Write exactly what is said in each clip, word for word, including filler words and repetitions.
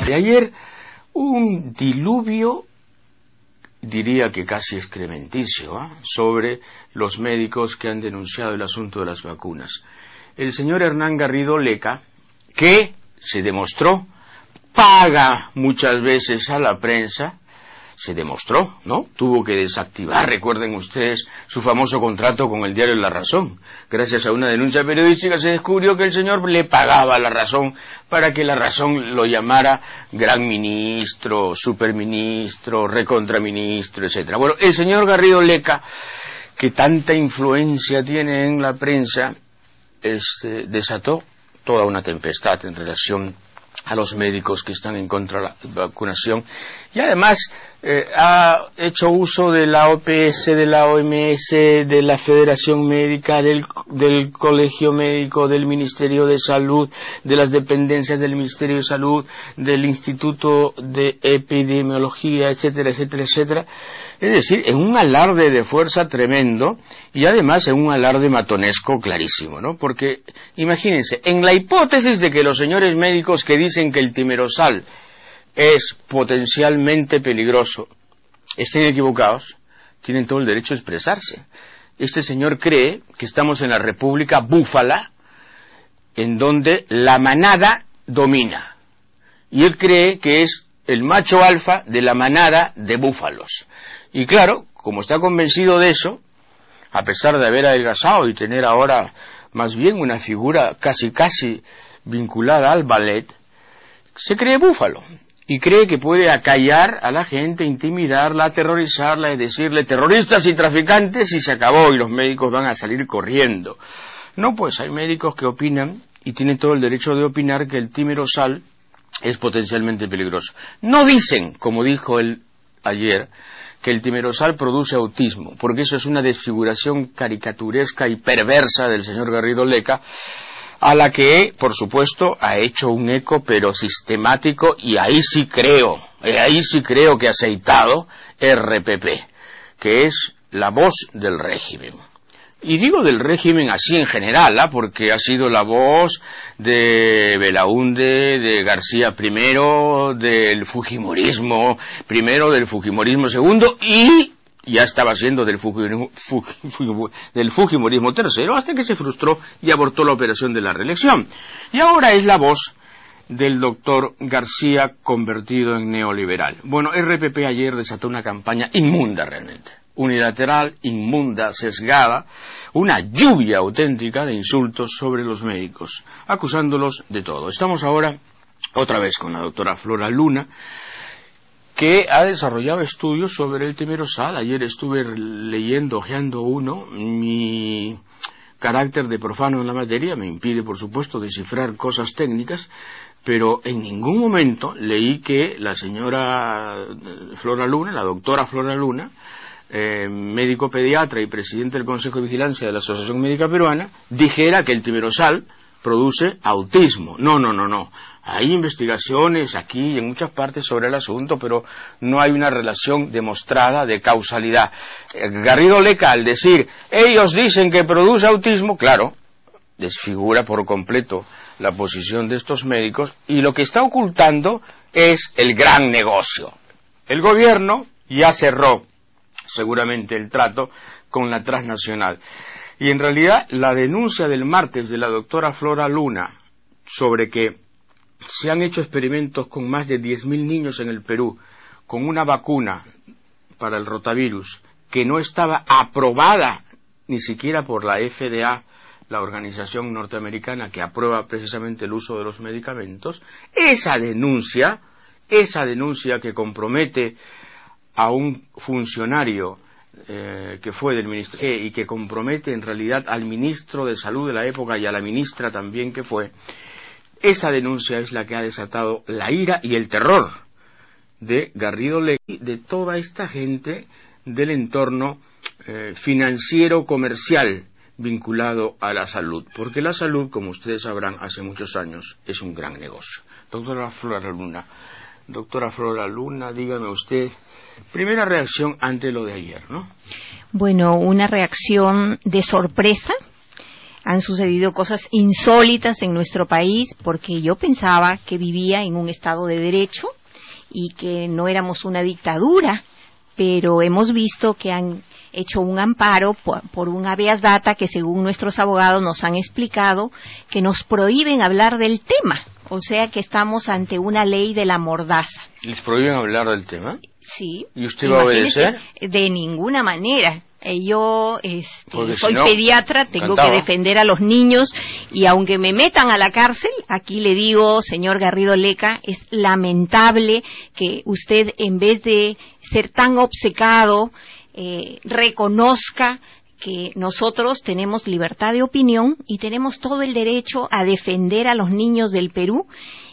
De ayer, un diluvio, diría que casi excrementicio, ¿eh? sobre los médicos que han denunciado el asunto de las vacunas. El señor Hernán Garrido Leca, que se demostró, paga muchas veces a la prensa, se demostró, ¿no? Tuvo que desactivar, recuerden ustedes, su famoso contrato con el diario La Razón. Gracias a una denuncia periodística se descubrió que el señor le pagaba a La Razón para que La Razón lo llamara gran ministro, superministro, recontraministro, etcétera. Bueno, el señor Garrido Leca, que tanta influencia tiene en la prensa, este, desató toda una tempestad en relación a los médicos que están en contra de la vacunación y además eh, ha hecho uso de la O P S, de la O M S, de la Federación Médica, del, del Colegio Médico, del Ministerio de Salud, de las dependencias del Ministerio de Salud, del Instituto de Epidemiología, etcétera, etcétera, etcétera. Es decir, en un alarde de fuerza tremendo y además en un alarde matonesco clarísimo, ¿no? Porque, imagínense, en la hipótesis de que los señores médicos que dicen que el timerosal es potencialmente peligroso estén equivocados, tienen todo el derecho a expresarse. Este señor cree que estamos en la República Búfala, en donde la manada domina. Y él cree que es el macho alfa de la manada de búfalos. Y claro, como está convencido de eso, a pesar de haber adelgazado y tener ahora más bien una figura casi casi vinculada al ballet, se cree búfalo y cree que puede acallar a la gente, intimidarla, aterrorizarla y decirle terroristas y traficantes y se acabó y los médicos van a salir corriendo. No, pues hay médicos que opinan y tienen todo el derecho de opinar que el timerosal es potencialmente peligroso. No dicen, como dijo él ayer, que el timerosal produce autismo, porque eso es una desfiguración caricaturesca y perversa del señor Garrido Leca, a la que, por supuesto, ha hecho un eco, pero sistemático, y ahí sí creo, ahí sí creo que aceitado, R P P, que es la voz del régimen. Y digo del régimen así en general, ¿eh? Porque ha sido la voz de Belaúnde, de García primero, del fujimorismo primero, del fujimorismo segundo y ya estaba siendo del fujimorismo, fuj, del fujimorismo tercero hasta que se frustró y abortó la operación de la reelección. Y ahora es la voz del doctor García convertido en neoliberal. Bueno, R P P ayer desató una campaña inmunda realmente. Unilateral, inmunda, sesgada, una lluvia auténtica de insultos sobre los médicos, acusándolos de todo. Estamos ahora otra vez con la doctora Flora Luna, que ha desarrollado estudios sobre el timerosal. Ayer estuve leyendo, hojeando uno, mi carácter de profano en la materia me impide, por supuesto, descifrar cosas técnicas, pero en ningún momento leí que la señora Flora Luna, la doctora Flora Luna, Eh, médico pediatra y presidente del Consejo de Vigilancia de la Asociación Médica Peruana, dijera que el timerosal produce autismo. No, no, no, no. Hay investigaciones aquí y en muchas partes sobre el asunto, pero no hay una relación demostrada de causalidad. Eh, Garrido Leca, al decir, ellos dicen que produce autismo, claro, desfigura por completo la posición de estos médicos y lo que está ocultando es el gran negocio. El gobierno ya cerró seguramente el trato con la transnacional. Y en realidad la denuncia del martes de la doctora Flora Luna sobre que se han hecho experimentos con más de diez mil niños en el Perú con una vacuna para el rotavirus que no estaba aprobada ni siquiera por la F D A, la organización norteamericana que aprueba precisamente el uso de los medicamentos, esa denuncia, esa denuncia que compromete a un funcionario eh, que fue del ministerio y que compromete en realidad al ministro de Salud de la época y a la ministra también que fue, esa denuncia es la que ha desatado la ira y el terror de Garrido Leca y de toda esta gente del entorno eh, financiero comercial vinculado a la salud, porque la salud, como ustedes sabrán, hace muchos años es un gran negocio. Doctora Flora Luna, doctora Flora Luna, dígame usted, primera reacción ante lo de ayer, ¿no? Bueno, una reacción de sorpresa Han sucedido cosas insólitas en nuestro país porque yo pensaba que vivía en un Estado de Derecho y que no éramos una dictadura, pero hemos visto que han hecho un amparo por, por un habeas data que, según nuestros abogados nos han explicado, que nos prohíben hablar del tema. O sea que estamos ante una ley de la mordaza. ¿Les prohíben hablar del tema? Sí. ¿Y usted va a obedecer? De ninguna manera. Eh, Yo este, soy si no, pediatra, tengo cantaba. que defender a los niños, y aunque me metan a la cárcel, aquí le digo, señor Garrido Leca, es lamentable que usted, en vez de ser tan obcecado, eh, reconozca que nosotros tenemos libertad de opinión y tenemos todo el derecho a defender a los niños del Perú,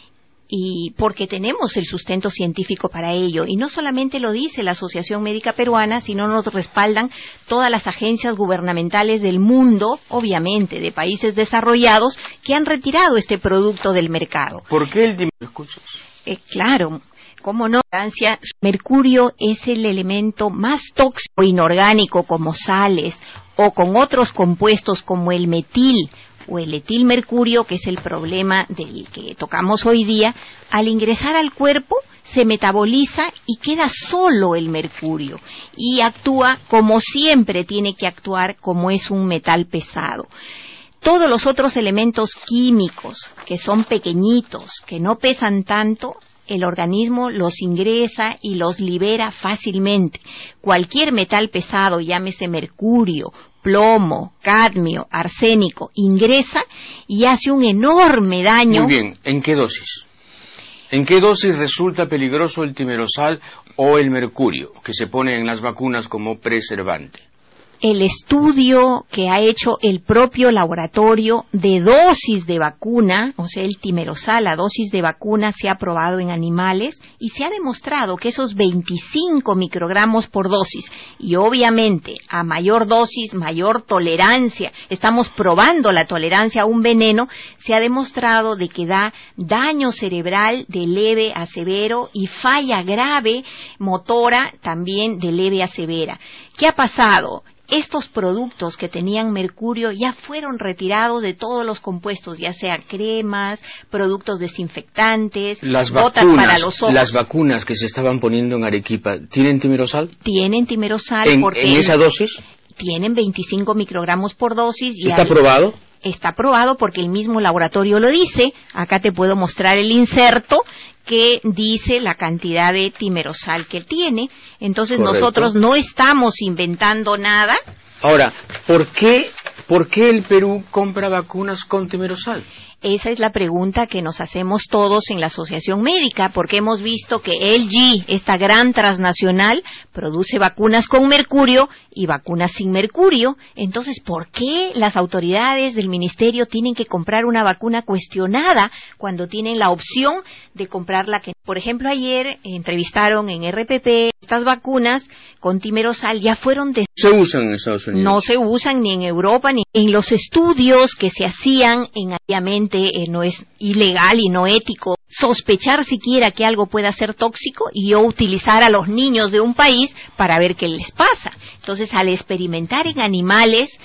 y porque tenemos el sustento científico para ello. Y no solamente lo dice la Asociación Médica Peruana, sino nos respaldan todas las agencias gubernamentales del mundo, obviamente de países desarrollados, que han retirado este producto del mercado. ¿Por qué el escuchas? Eh, claro, cómo no. Mercurio es el elemento más tóxico inorgánico, como sales o con otros compuestos como el metil o el etilmercurio, que es el problema del que tocamos hoy día. Al ingresar al cuerpo se metaboliza y queda solo el mercurio y actúa como siempre tiene que actuar, como es un metal pesado. Todos los otros elementos químicos, que son pequeñitos, que no pesan tanto, el organismo los ingresa y los libera fácilmente. Cualquier metal pesado, llámese mercurio, plomo, cadmio, arsénico, ingresa y hace un enorme daño. Muy bien, ¿en qué dosis? ¿En qué dosis resulta peligroso el timerosal o el mercurio, que se pone en las vacunas como preservante? El estudio que ha hecho el propio laboratorio de dosis de vacuna, o sea, el timerosal, la dosis de vacuna, se ha probado en animales y se ha demostrado que esos veinticinco microgramos por dosis, y obviamente a mayor dosis, mayor tolerancia, estamos probando la tolerancia a un veneno, se ha demostrado de que da daño cerebral de leve a severo y falla grave motora también de leve a severa. ¿Qué ha pasado? Estos productos que tenían mercurio ya fueron retirados de todos los compuestos, ya sean cremas, productos desinfectantes, las botas vacunas, para los ojos. Las vacunas que se estaban poniendo en Arequipa, ¿tienen timerosal? Tienen timerosal. ¿En, porque ¿en esa dosis? Tienen veinticinco microgramos por dosis. Y ¿Está ahí, probado? Está probado porque el mismo laboratorio lo dice. Acá te puedo mostrar el inserto que dice la cantidad de timerosal que tiene. Entonces Correcto. Nosotros no estamos inventando nada. Ahora, ¿por qué, ¿por qué el Perú compra vacunas con timerosal? Esa es la pregunta que nos hacemos todos en la Asociación Médica, porque hemos visto que L G, esta gran transnacional, produce vacunas con mercurio y vacunas sin mercurio. Entonces, ¿por qué las autoridades del ministerio tienen que comprar una vacuna cuestionada cuando tienen la opción de comprar la que... Por ejemplo, ayer entrevistaron en R P P estas vacunas con timerosal, ya fueron... De... ¿Se usan en Estados Unidos? No se usan ni en Europa ni en los estudios que se hacían en obviamente eh, no es ilegal y no ético sospechar siquiera que algo pueda ser tóxico y yo utilizar a los niños de un país para ver qué les pasa. Entonces, al experimentar en animales,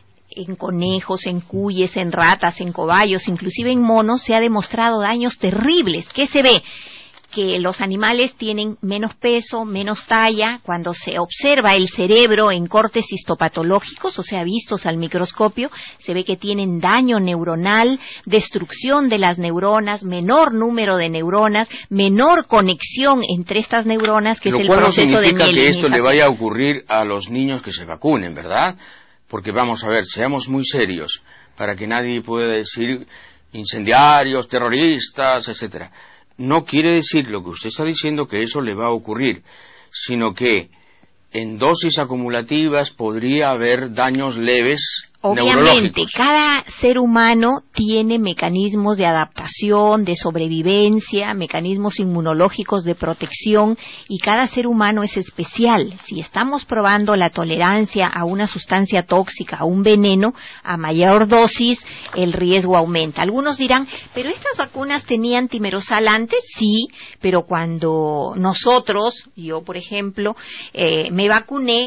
en conejos, en cuyes, en ratas, en cobayos, inclusive en monos, se ha demostrado daños terribles. ¿Qué se ve? Que los animales tienen menos peso, menos talla. Cuando se observa el cerebro en cortes histopatológicos, o sea, vistos al microscopio, se ve que tienen daño neuronal, destrucción de las neuronas, menor número de neuronas, menor conexión entre estas neuronas, que Lo es el cual no proceso de significa que esto mielinización. le vaya a ocurrir a los niños que se vacunen, ¿verdad? Porque vamos a ver, seamos muy serios, para que nadie pueda decir incendiarios, terroristas, etcétera. No quiere decir lo que usted está diciendo que eso le va a ocurrir, sino que en dosis acumulativas podría haber daños leves. Obviamente, cada ser humano tiene mecanismos de adaptación, de sobrevivencia, mecanismos inmunológicos de protección, y cada ser humano es especial. Si estamos probando la tolerancia a una sustancia tóxica, a un veneno, a mayor dosis, el riesgo aumenta. Algunos dirán, ¿pero estas vacunas tenían timerosal antes? Sí, pero cuando nosotros, yo por ejemplo, eh, me vacuné,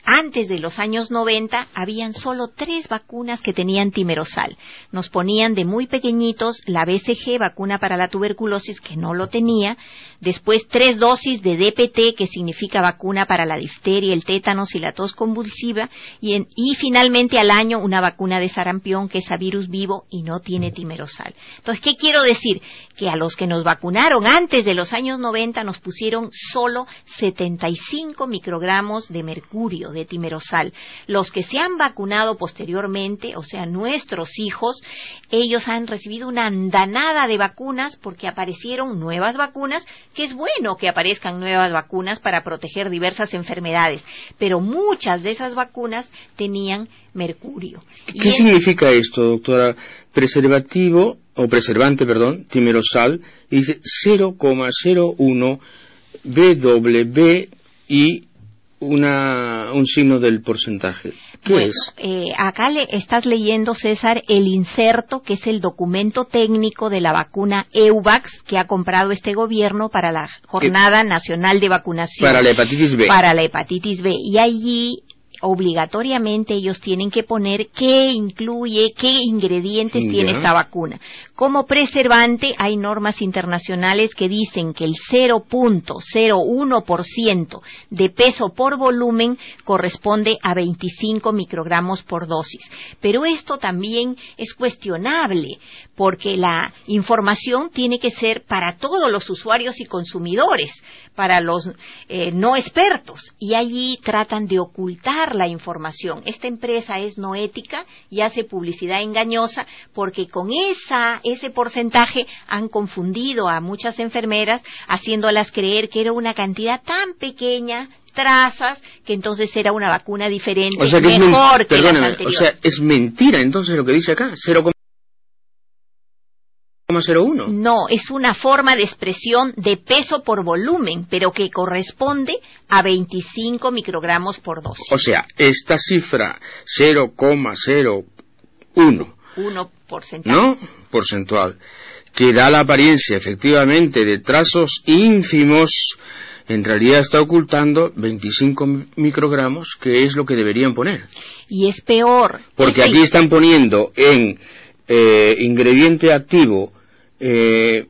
antes de los años noventa, habían solo tres vacunas que tenían timerosal. Nos ponían de muy pequeñitos la B C G, vacuna para la tuberculosis, que no lo tenía, después tres dosis de D P T, que significa vacuna para la difteria, el tétanos y la tos convulsiva, y, en, y finalmente al año una vacuna de sarampión, que es a virus vivo y no tiene timerosal. Entonces, ¿qué quiero decir? Que a los que nos vacunaron antes de los años noventa nos pusieron solo setenta y cinco microgramos de mercurio, de timerosal. Los que se han vacunado posteriormente, o sea, nuestros hijos, ellos han recibido una andanada de vacunas porque aparecieron nuevas vacunas, que es bueno que aparezcan nuevas vacunas para proteger diversas enfermedades, pero muchas de esas vacunas tenían mercurio. ¿Qué en... significa esto, doctora? Preservativo, o preservante, perdón, timerosal, y dice cero coma cero uno B W y una, un signo del porcentaje. ¿Qué bueno, es? Eh, acá le estás leyendo, César, el inserto, que es el documento técnico de la vacuna EUVAX que ha comprado este gobierno para la Jornada eh, Nacional de Vacunación. Para la hepatitis B. Para la hepatitis B. Y allí obligatoriamente ellos tienen que poner qué incluye, qué ingredientes ya. tiene esta vacuna. Como preservante hay normas internacionales que dicen que el cero punto cero uno por ciento de peso por volumen corresponde a veinticinco microgramos por dosis. Pero esto también es cuestionable porque la información tiene que ser para todos los usuarios y consumidores, para los eh, no expertos, y allí tratan de ocultar la información. Esta empresa es no ética y hace publicidad engañosa porque con esa ese porcentaje han confundido a muchas enfermeras, haciéndolas creer que era una cantidad tan pequeña, trazas, que entonces era una vacuna diferente, o sea que mejor es que las anteriores. O sea, es mentira entonces lo que dice acá, cero coma cero uno. No, es una forma de expresión de peso por volumen, pero que corresponde a veinticinco microgramos por dosis. O sea, esta cifra cero coma cero uno. Uno porcentaje. ¿No? Porcentual. Que da la apariencia, efectivamente, de trazos ínfimos, en realidad está ocultando veinticinco microgramos, que es lo que deberían poner. Y es peor. Porque es aquí están poniendo en eh, ingrediente activo, eh,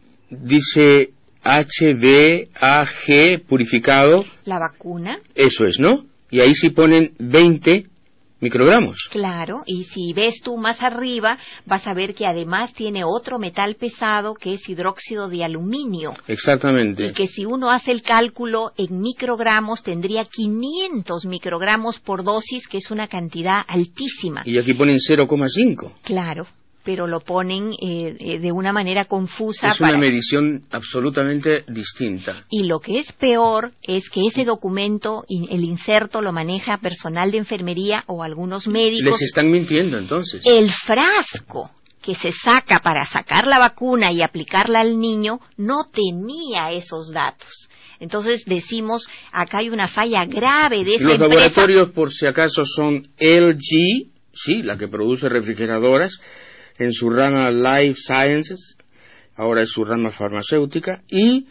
dice H B A G purificado. La vacuna. Eso es, ¿no? Y ahí sí ponen veinte microgramos. Claro, y si ves tú más arriba, vas a ver que además tiene otro metal pesado que es hidróxido de aluminio. Exactamente. Y que si uno hace el cálculo en microgramos, tendría quinientos microgramos por dosis, que es una cantidad altísima. Y aquí ponen cero coma cinco. Claro, pero lo ponen eh, eh, de una manera confusa. Es para... una medición absolutamente distinta. Y lo que es peor es que ese documento, el inserto, lo maneja personal de enfermería o algunos médicos. Les están mintiendo entonces. El frasco que se saca para sacar la vacuna y aplicarla al niño no tenía esos datos. Entonces decimos, acá hay una falla grave de esa Los empresa. laboratorios, por si acaso, son L G, sí, la que produce refrigeradoras, en su rama Life Sciences, ahora es su rama farmacéutica, y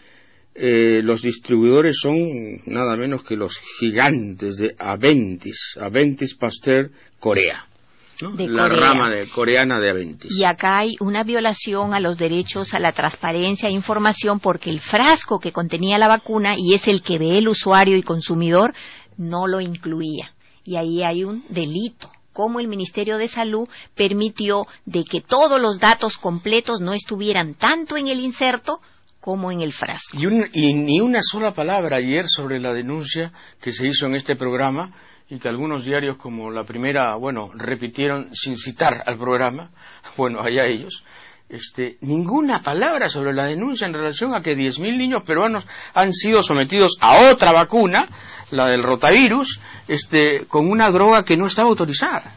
eh, los distribuidores son nada menos que los gigantes de Aventis, Aventis Pasteur Corea, ¿no? De la Corea. rama de, coreana de Aventis. Y acá hay una violación a los derechos a la transparencia e información porque el frasco que contenía la vacuna, y es el que ve el usuario y consumidor, no lo incluía. Y ahí hay un delito. Cómo el Ministerio de Salud permitió de que todos los datos completos no estuvieran tanto en el inserto como en el frasco. Y, un, y ni una sola palabra ayer sobre la denuncia que se hizo en este programa y que algunos diarios como La Primera, bueno, repitieron sin citar al programa, bueno, allá ellos. Este, ninguna palabra sobre la denuncia en relación a que diez mil niños peruanos han sido sometidos a otra vacuna, la del rotavirus, este, con una droga que no estaba autorizada.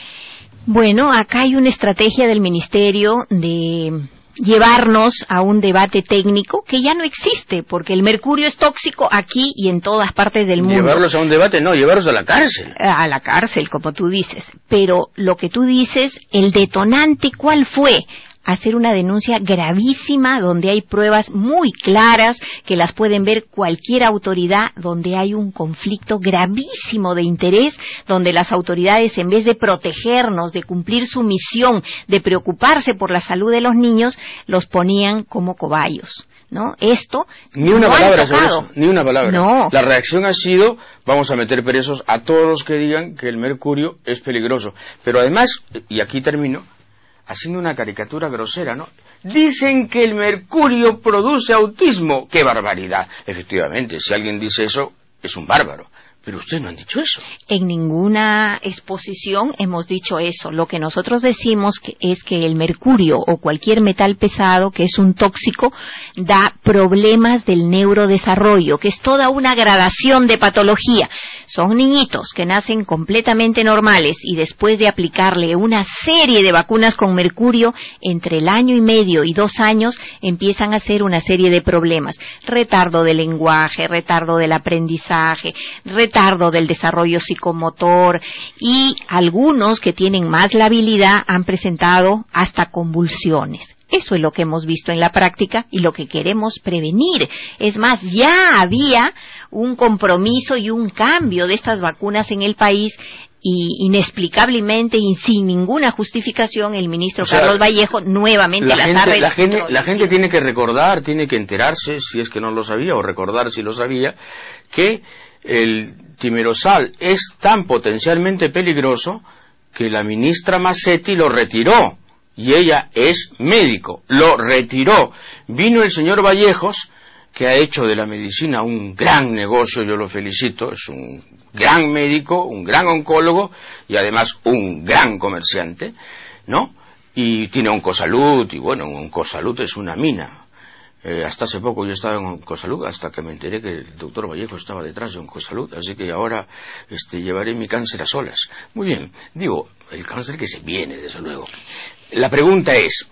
Bueno, acá hay una estrategia del Ministerio de llevarnos a un debate técnico que ya no existe, porque el mercurio es tóxico aquí y en todas partes del mundo. Llevarlos a un debate, no, llevarlos a la cárcel. A la cárcel, como tú dices. Pero lo que tú dices, el detonante, ¿cuál fue? hacer una denuncia gravísima donde hay pruebas muy claras que las pueden ver cualquier autoridad, donde hay un conflicto gravísimo de interés, donde las autoridades, en vez de protegernos, de cumplir su misión, de preocuparse por la salud de los niños, los ponían como cobayos, ¿no? Esto ni una no palabra sobre eso, ni una palabra. No. La reacción ha sido: vamos a meter presos a todos los que digan que el mercurio es peligroso. Pero además, y aquí termino, haciendo una caricatura grosera, ¿no? Dicen que el mercurio produce autismo. ¡Qué barbaridad! Efectivamente, si alguien dice eso, es un bárbaro. Pero ustedes no han dicho eso. En ninguna exposición hemos dicho eso. Lo que nosotros decimos que es que el mercurio o cualquier metal pesado, que es un tóxico, da problemas del neurodesarrollo, que es toda una gradación de patología. Son niñitos que nacen completamente normales y después de aplicarle una serie de vacunas con mercurio, entre el año y medio y dos años empiezan a hacer una serie de problemas. Retardo del lenguaje, retardo del aprendizaje, retardo del desarrollo psicomotor, y algunos que tienen más labilidad han presentado hasta convulsiones. Eso es lo que hemos visto en la práctica y lo que queremos prevenir. Es más, ya había un compromiso y un cambio de estas vacunas en el país, y inexplicablemente y sin ninguna justificación el ministro o sea, Carlos Vallejo nuevamente la las gente, ha re- la gente, la gente tiene que recordar, tiene que enterarse, si es que no lo sabía, o recordar si lo sabía, que el timerosal es tan potencialmente peligroso que la ministra Massetti lo retiró, y ella es médico, lo retiró. Vino el señor Vallejos, que ha hecho de la medicina un gran negocio, yo lo felicito, es un gran médico, un gran oncólogo y además un gran comerciante, ¿no? Y tiene Oncosalud, y bueno, Oncosalud es una mina. Eh, hasta hace poco yo estaba en Oncosalud, hasta que me enteré que el doctor Vallejo estaba detrás de Oncosalud, así que ahora este, llevaré mi cáncer a solas. Muy bien, digo, el cáncer que se viene, desde luego. La pregunta es,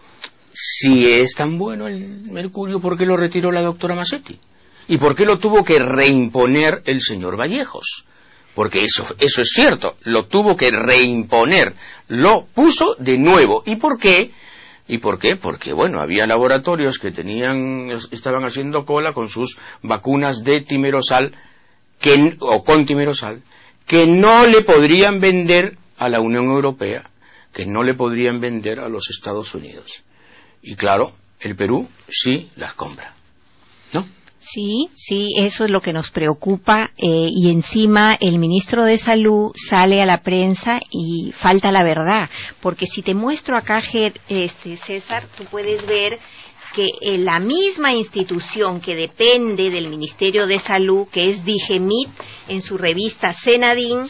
si es tan bueno el mercurio, ¿por qué lo retiró la doctora Massetti? ¿Y por qué lo tuvo que reimponer el señor Vallejos? Porque eso, eso es cierto, lo tuvo que reimponer, lo puso de nuevo. ¿Y por qué? ¿Y por qué? Porque, bueno, había laboratorios que tenían, estaban haciendo cola con sus vacunas de timerosal, que, o con timerosal, que no le podrían vender a la Unión Europea, que no le podrían vender a los Estados Unidos. Y claro, el Perú sí las compra, ¿no? Sí, sí, eso es lo que nos preocupa, eh, y encima el ministro de Salud sale a la prensa y falta la verdad, porque si te muestro acá, este, César, tú puedes ver que eh, la misma institución que depende del Ministerio de Salud, que es Digemit, en su revista Senadín,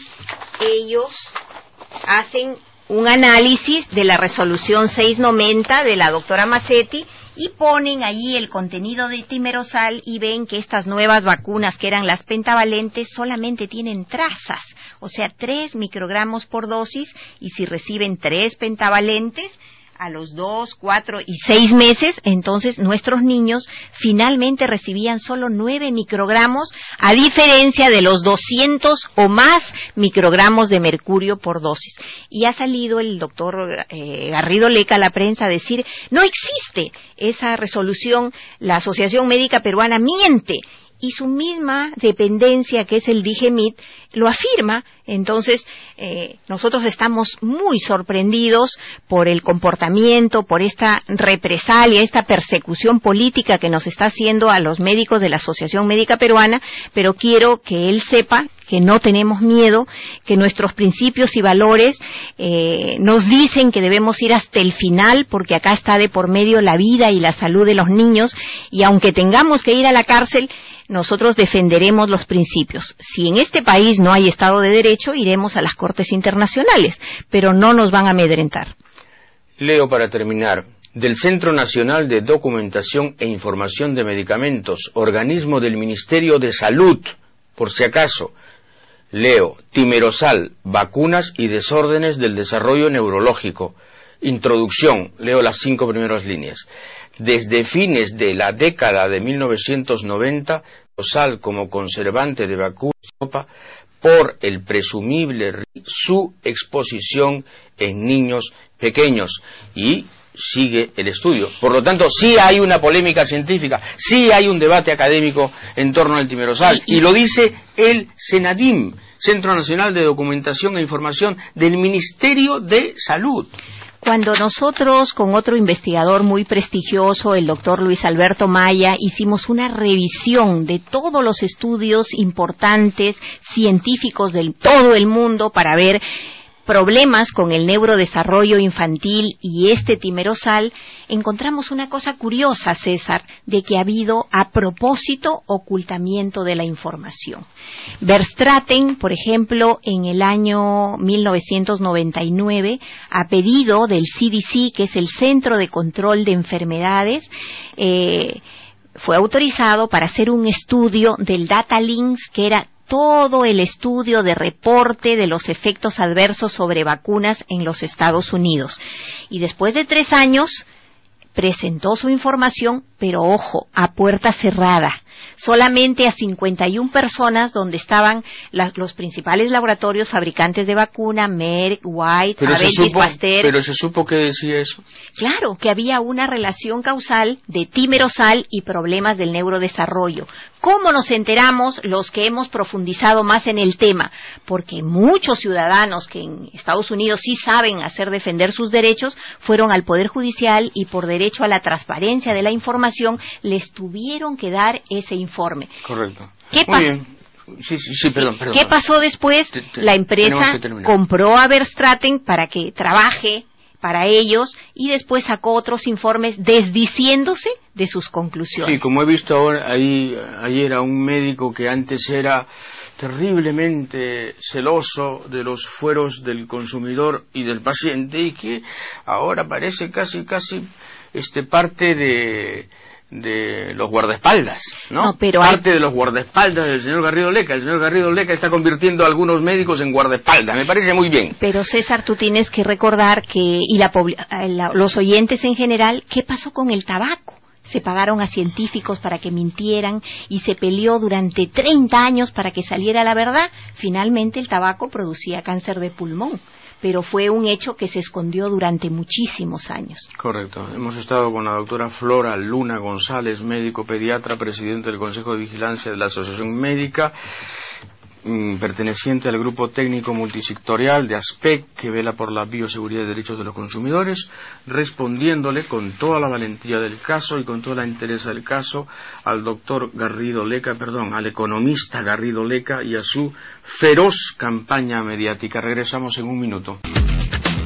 ellos hacen un análisis de la resolución seiscientos noventa de la doctora Massetti y ponen allí el contenido de timerosal y ven que estas nuevas vacunas, que eran las pentavalentes, solamente tienen trazas, o sea, tres microgramos por dosis, y si reciben tres pentavalentes a los dos, cuatro y seis meses, entonces nuestros niños finalmente recibían solo nueve microgramos, a diferencia de los doscientos o más microgramos de mercurio por dosis. Y ha salido el doctor eh, Garrido Leca a la prensa a decir, no existe esa resolución, la Asociación Médica Peruana miente. Y su misma dependencia, que es el Digemit, lo afirma. Entonces, eh, nosotros estamos muy sorprendidos por el comportamiento, por esta represalia, esta persecución política que nos está haciendo a los médicos de la Asociación Médica Peruana, pero quiero que él sepa que no tenemos miedo, que nuestros principios y valores eh, nos dicen que debemos ir hasta el final, porque acá está de por medio la vida y la salud de los niños, y aunque tengamos que ir a la cárcel, nosotros defenderemos los principios. Si en este país no hay Estado de Derecho, iremos a las Cortes Internacionales, pero no nos van a amedrentar. Leo para terminar, del Centro Nacional de Documentación e Información de Medicamentos, organismo del Ministerio de Salud, por si acaso, leo, timerosal, vacunas y desórdenes del desarrollo neurológico. Introducción, leo las cinco primeras líneas. Desde fines de la década de mil novecientos noventa, timerosal como conservante de vacunas por el presumible su exposición en niños pequeños. Y sigue el estudio. Por lo tanto, sí hay una polémica científica, sí hay un debate académico en torno al timerosal, y lo dice el CENADIM, Centro Nacional de Documentación e Información del Ministerio de Salud. Cuando nosotros, con otro investigador muy prestigioso, el doctor Luis Alberto Maya, hicimos una revisión de todos los estudios importantes científicos de todo el mundo para ver problemas con el neurodesarrollo infantil y este timerosal, encontramos una cosa curiosa, César, de que ha habido a propósito ocultamiento de la información. Verstraeten, por ejemplo, en el año mil novecientos noventa y nueve, a pedido del C D C, que es el Centro de Control de Enfermedades, eh, fue autorizado para hacer un estudio del Data Links, que era todo el estudio de reporte de los efectos adversos sobre vacunas en los Estados Unidos. Y después de tres años, presentó su información, pero ojo, a puerta cerrada. Solamente a cincuenta y una personas, donde estaban la, los principales laboratorios fabricantes de vacuna, Merck, White, Aventis, Pasteur. ¿Pero se supo que decía eso? Claro, que había una relación causal de timerosal y problemas del neurodesarrollo. ¿Cómo nos enteramos los que hemos profundizado más en el tema? Porque muchos ciudadanos que en Estados Unidos sí saben hacer defender sus derechos, fueron al Poder Judicial y por derecho a la transparencia de la información, les tuvieron que dar ese informe. Correcto. ¿Qué pasó? Sí, sí, sí, perdón, perdón. ¿Qué pasó después? Te, te, la empresa compró a Verstraeten para que trabaje para ellos y después sacó otros informes desdiciéndose de sus conclusiones. Sí, como he visto ahora ahí ayer a un médico que antes era terriblemente celoso de los fueros del consumidor y del paciente, y que ahora parece casi casi este parte de de los guardaespaldas, ¿no? no pero Parte hay... de los guardaespaldas del señor Garrido Leca. El señor Garrido Leca está convirtiendo a algunos médicos en guardaespaldas. Me parece muy bien. Pero César, tú tienes que recordar que, y la, la, los oyentes en general, ¿qué pasó con el tabaco? Se pagaron a científicos para que mintieran y se peleó durante treinta años para que saliera la verdad. Finalmente el tabaco producía cáncer de pulmón, pero fue un hecho que se escondió durante muchísimos años. Correcto. Hemos estado con la doctora Flora Luna González, médico pediatra, presidente del Consejo de Vigilancia de la Asociación Médica, mmm, perteneciente al grupo técnico multisectorial de ASPEC, que vela por la bioseguridad y derechos de los consumidores, respondiéndole con toda la valentía del caso y con toda la entereza del caso al doctor Garrido Leca, perdón, al economista Garrido Leca y a su feroz campaña mediática. Regresamos en un minuto.